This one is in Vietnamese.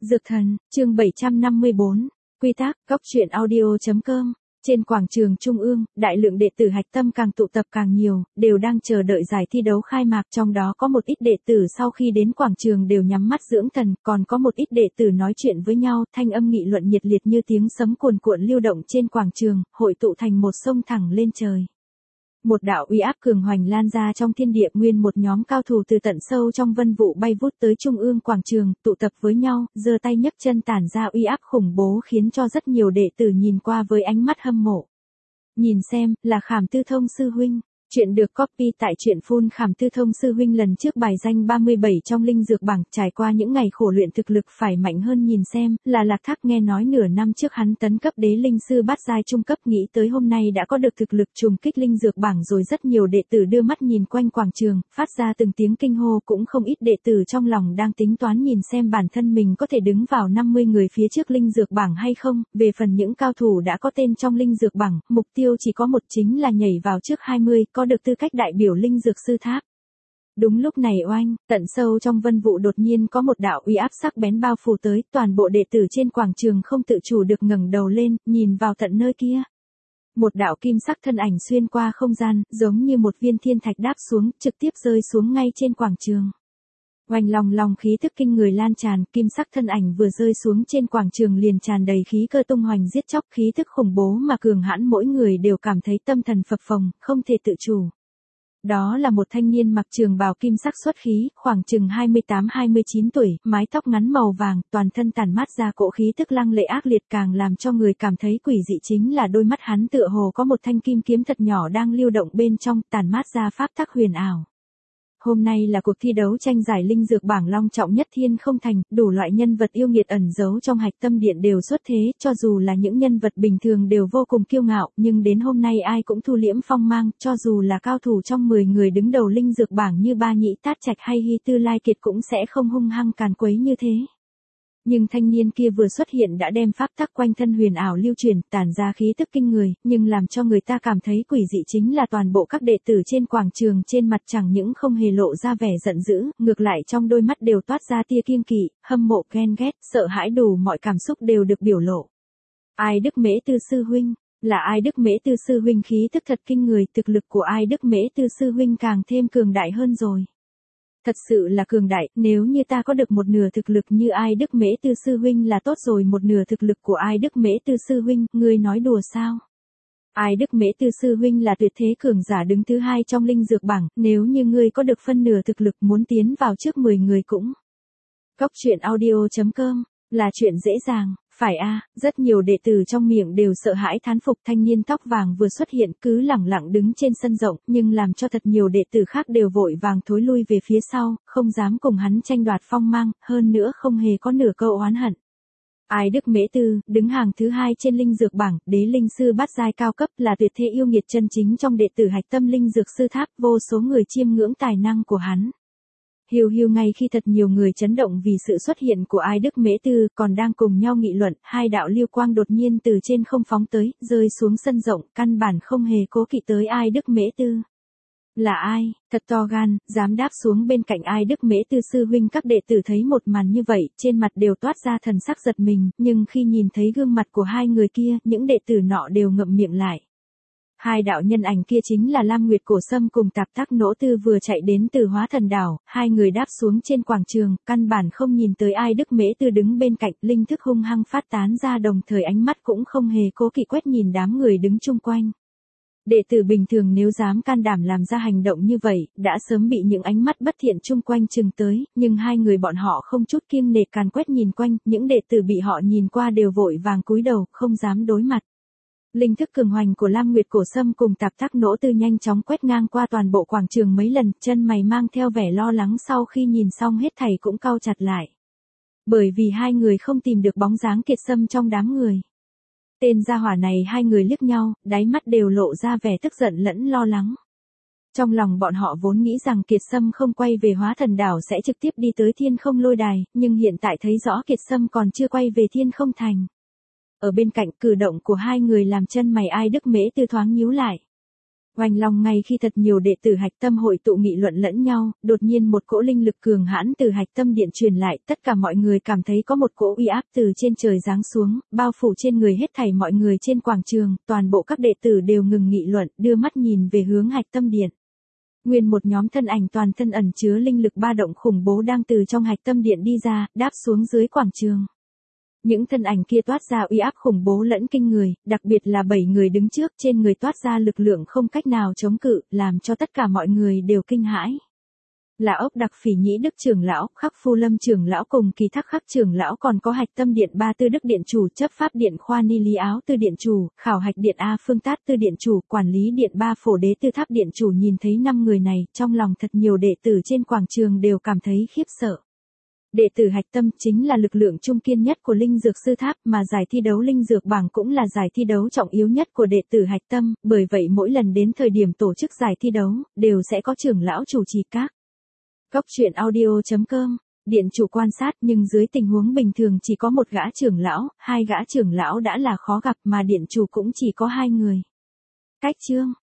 Dược thần, chương 754, quy tắc, góc truyện audio.com. Trên quảng trường Trung ương, đại lượng đệ tử hạch tâm càng tụ tập càng nhiều, đều đang chờ đợi giải thi đấu khai mạc, trong đó có một ít đệ tử sau khi đến quảng trường đều nhắm mắt dưỡng thần, còn có một ít đệ tử nói chuyện với nhau, thanh âm nghị luận nhiệt liệt như tiếng sấm cuồn cuộn lưu động trên quảng trường, hội tụ thành một sông thẳng lên trời. Một đạo uy áp cường hoành lan ra trong thiên địa, nguyên một nhóm cao thủ từ tận sâu trong vân vụ bay vút tới trung ương quảng trường, tụ tập với nhau, giơ tay nhấc chân tản ra uy áp khủng bố khiến cho rất nhiều đệ tử nhìn qua với ánh mắt hâm mộ. Nhìn xem, là Khảm Tư Thông sư huynh. Chuyện được copy tại truyện phun. Khảm Tư Thông sư huynh lần trước bài danh 37 trong linh dược bảng, trải qua những ngày khổ luyện thực lực phải mạnh hơn. Nhìn xem, là Lạc Thác, nghe nói nửa năm trước hắn tấn cấp đế linh sư bát giai trung cấp, nghĩ tới hôm nay đã có được thực lực trùng kích linh dược bảng rồi. Rất nhiều đệ tử đưa mắt nhìn quanh quảng trường, phát ra từng tiếng kinh hô, cũng không ít đệ tử trong lòng đang tính toán nhìn xem bản thân mình có thể đứng vào 50 người phía trước linh dược bảng hay không. Về phần những cao thủ đã có tên trong linh dược bảng, mục tiêu chỉ có một, chính là nhảy vào trước 20, có được tư cách đại biểu linh dược sư tháp. Đúng lúc này oanh, tận sâu trong vân vụ đột nhiên có một đạo uy áp sắc bén bao phủ tới, toàn bộ đệ tử trên quảng trường không tự chủ được ngẩng đầu lên, nhìn vào tận nơi kia. Một đạo kim sắc thân ảnh xuyên qua không gian, giống như một viên thiên thạch đáp xuống, trực tiếp rơi xuống ngay trên quảng trường. Oanh, lòng khí tức kinh người lan tràn, kim sắc thân ảnh vừa rơi xuống trên quảng trường liền tràn đầy khí cơ tung hoành giết chóc, khí tức khủng bố mà cường hãn, mỗi người đều cảm thấy tâm thần phập phồng, không thể tự chủ. Đó là một thanh niên mặc trường bào kim sắc xuất khí, khoảng chừng 28-29 tuổi, mái tóc ngắn màu vàng, toàn thân tản mát ra cỗ khí tức lăng lệ ác liệt, càng làm cho người cảm thấy quỷ dị chính là đôi mắt hắn tựa hồ có một thanh kim kiếm thật nhỏ đang lưu động bên trong, tản mát ra pháp tắc huyền ảo. Hôm nay là cuộc thi đấu tranh giải linh dược bảng long trọng nhất Thiên Không Thành, đủ loại nhân vật yêu nghiệt ẩn giấu trong hạch tâm điện đều xuất thế, cho dù là những nhân vật bình thường đều vô cùng kiêu ngạo, nhưng đến hôm nay ai cũng thu liễm phong mang, cho dù là cao thủ trong 10 người đứng đầu linh dược bảng như Ba Nhĩ Tát Trạch hay Hy Tư Lai Kiệt cũng sẽ không hung hăng càn quấy như thế. Nhưng thanh niên kia vừa xuất hiện đã đem pháp tắc quanh thân huyền ảo lưu truyền, tản ra khí tức kinh người, nhưng làm cho người ta cảm thấy quỷ dị chính là toàn bộ các đệ tử trên quảng trường trên mặt chẳng những không hề lộ ra vẻ giận dữ, ngược lại trong đôi mắt đều toát ra tia kiêng kỵ, hâm mộ, ghen ghét, sợ hãi, đủ mọi cảm xúc đều được biểu lộ. Ai Đức Mễ Tư sư huynh? Là Ai Đức Mễ Tư sư huynh, khí tức thật kinh người, thực lực của Ai Đức Mễ Tư sư huynh càng thêm cường đại hơn rồi. Thật sự là cường đại, nếu như ta có được một nửa thực lực như Ai Đức Mễ Tư sư huynh là tốt rồi. Một nửa thực lực của Ai Đức Mễ Tư sư huynh, ngươi nói đùa sao? Ai Đức Mễ Tư sư huynh là tuyệt thế cường giả đứng thứ 2 trong linh dược bảng, nếu như ngươi có được phân nửa thực lực muốn tiến vào trước 10 người cũng. Góc truyện audio.com, là chuyện dễ dàng. Phải a, rất nhiều đệ tử trong miệng đều sợ hãi thán phục. Thanh niên tóc vàng vừa xuất hiện cứ lẳng lặng đứng trên sân rộng, nhưng làm cho thật nhiều đệ tử khác đều vội vàng thối lui về phía sau, không dám cùng hắn tranh đoạt phong mang, hơn nữa không hề có nửa câu oán hận. Ai Đức Mễ Tư, đứng hàng thứ 2 trên linh dược bảng, đế linh sư bát giai cao cấp, là tuyệt thế yêu nghiệt chân chính trong đệ tử hạch tâm linh dược sư tháp, vô số người chiêm ngưỡng tài năng của hắn. Hiu ngay khi thật nhiều người chấn động vì sự xuất hiện của Ai Đức Mễ Tư, còn đang cùng nhau nghị luận, hai đạo lưu quang đột nhiên từ trên không phóng tới, rơi xuống sân rộng, căn bản không hề cố kỵ tới Ai Đức Mễ Tư. Là ai, thật to gan, dám đáp xuống bên cạnh Ai Đức Mễ Tư sư huynh? Các đệ tử thấy một màn như vậy, trên mặt đều toát ra thần sắc giật mình, nhưng khi nhìn thấy gương mặt của hai người kia, những đệ tử nọ đều ngậm miệng lại. Hai đạo nhân ảnh kia chính là Lam Nguyệt Cổ Sâm cùng Tạp Tác Nỗ Tư vừa chạy đến từ Hóa Thần Đảo, hai người đáp xuống trên quảng trường, căn bản không nhìn tới Ai Đức Mễ Tư đứng bên cạnh, linh thức hung hăng phát tán ra, đồng thời ánh mắt cũng không hề cố kỵ quét nhìn đám người đứng chung quanh. Đệ tử bình thường nếu dám can đảm làm ra hành động như vậy, đã sớm bị những ánh mắt bất thiện chung quanh chừng tới, nhưng hai người bọn họ không chút kiêng nể càn quét nhìn quanh, những đệ tử bị họ nhìn qua đều vội vàng cúi đầu, không dám đối mặt. Linh thức cường hoành của Lam Nguyệt Cổ Sâm cùng Tạp Tác Nỗ Tư nhanh chóng quét ngang qua toàn bộ quảng trường mấy lần, chân mày mang theo vẻ lo lắng, sau khi nhìn xong hết thảy cũng cau chặt lại. Bởi vì hai người không tìm được bóng dáng Kiệt Sâm trong đám người. Tên gia hỏa này, hai người liếc nhau, đáy mắt đều lộ ra vẻ tức giận lẫn lo lắng. Trong lòng bọn họ vốn nghĩ rằng Kiệt Sâm không quay về Hóa Thần Đảo sẽ trực tiếp đi tới Thiên Không Lôi Đài, nhưng hiện tại thấy rõ Kiệt Sâm còn chưa quay về Thiên Không Thành. Ở bên cạnh, cử động của hai người làm chân mày Ai Đức Mễ Tư thoáng nhíu lại. Oanh long ngay khi thật nhiều đệ tử Hạch Tâm hội tụ nghị luận lẫn nhau, đột nhiên một cỗ linh lực cường hãn từ Hạch Tâm điện truyền lại, tất cả mọi người cảm thấy có một cỗ uy áp từ trên trời giáng xuống, bao phủ trên người hết thảy mọi người trên quảng trường, toàn bộ các đệ tử đều ngừng nghị luận, đưa mắt nhìn về hướng Hạch Tâm điện. Nguyên một nhóm thân ảnh toàn thân ẩn chứa linh lực ba động khủng bố đang từ trong Hạch Tâm điện đi ra, đáp xuống dưới quảng trường. Những thân ảnh kia toát ra uy áp khủng bố lẫn kinh người, đặc biệt là 7 người đứng trước, trên người toát ra lực lượng không cách nào chống cự, làm cho tất cả mọi người đều kinh hãi. Là Ốc Đặc Phỉ Nhĩ Đức trưởng lão, Khắc Phu Lâm trưởng lão cùng Kỳ Thác Khắc trưởng lão, còn có Hạch Tâm điện Ba Tư Đức điện chủ, Chấp Pháp điện Khoa Ni Lý Áo Tư điện chủ, Khảo Hạch điện A Phương Tát Tư điện chủ, Quản lý điện Ba Phổ Đế Tư Tháp điện chủ. Nhìn thấy 5 người này, trong lòng thật nhiều đệ tử trên quảng trường đều cảm thấy khiếp sợ. Đệ tử Hạch Tâm chính là lực lượng trung kiên nhất của Linh Dược Sư Tháp, mà giải thi đấu Linh Dược bảng cũng là giải thi đấu trọng yếu nhất của đệ tử Hạch Tâm, bởi vậy mỗi lần đến thời điểm tổ chức giải thi đấu, đều sẽ có trưởng lão chủ trì các. Cốc truyện audio.com, điện chủ quan sát, nhưng dưới tình huống bình thường chỉ có một gã trưởng lão, 2 gã trưởng lão đã là khó gặp, mà điện chủ cũng chỉ có 2 người. Cách chương